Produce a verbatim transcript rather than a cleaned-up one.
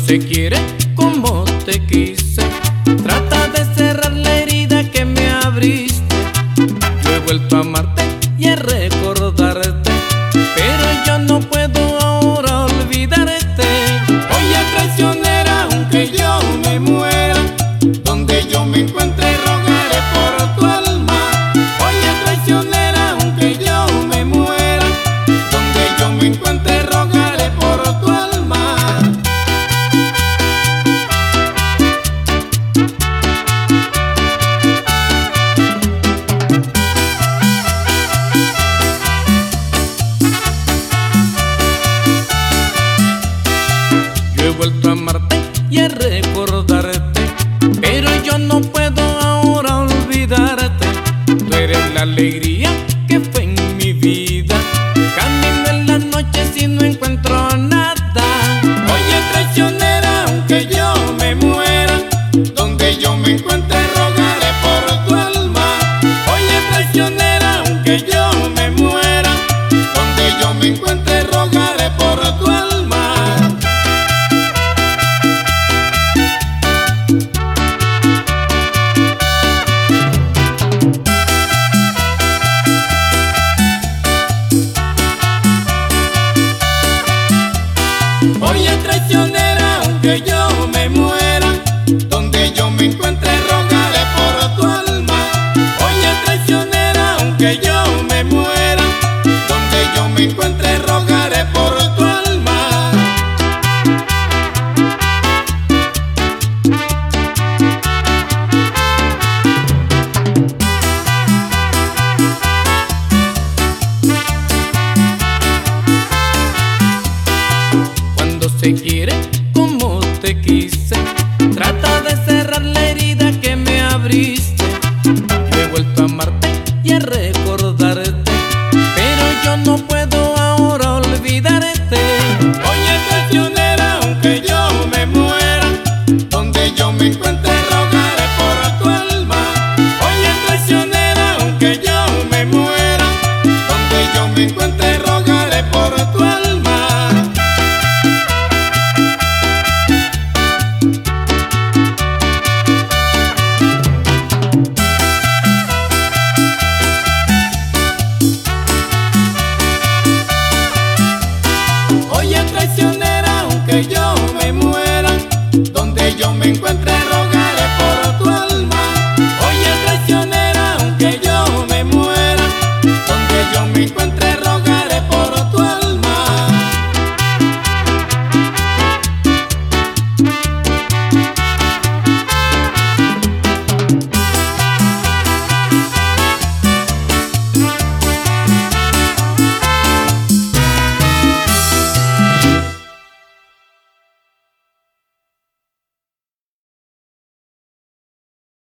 se quiere como te quise, trata de cerrar la herida que me abriste. Yo he vuelto a amarte y a recordarte, pero yo no puedo ahora olvidarte. Oye, traicionera, aunque yo me muera, donde yo me encuentre rogaré por tu alma. Oye, traicionera, aunque yo me muera, donde yo me encuentre rogaré por tu alma. Yo he vuelto a amarte y a recordarte, pero yo no puedo ahora olvidarte. Tú eres la alegría que fue en mi vida, camino en las noches y no encuentro nada. Oye, traicionera, aunque yo me muera, donde yo me encuentre rogaré por tu alma. Oye, traicionera, aunque yo me muera, donde yo me encuentre rogaré por tu alma. Oye, traicionera, aunque yo me muera, donde yo me encuentre rogaré por tu alma. Oye, traicionera, aunque yo me muera, donde yo me encuentre rogaré por tu alma. Cuando se quiere como te quise, trata de cerrar la herida que me abriste. Yo he vuelto a amarte y a recordarte, pero yo no puedo ahora olvidarte. Oye, traicionera, aunque yo me muera, donde yo me encuentre rogaré por tu alma. Oye, traicionera, aunque yo me muera, donde yo me encuentre rogaré por tu alma. Oye, traicionera, aunque yo me muera, donde yo me encuentre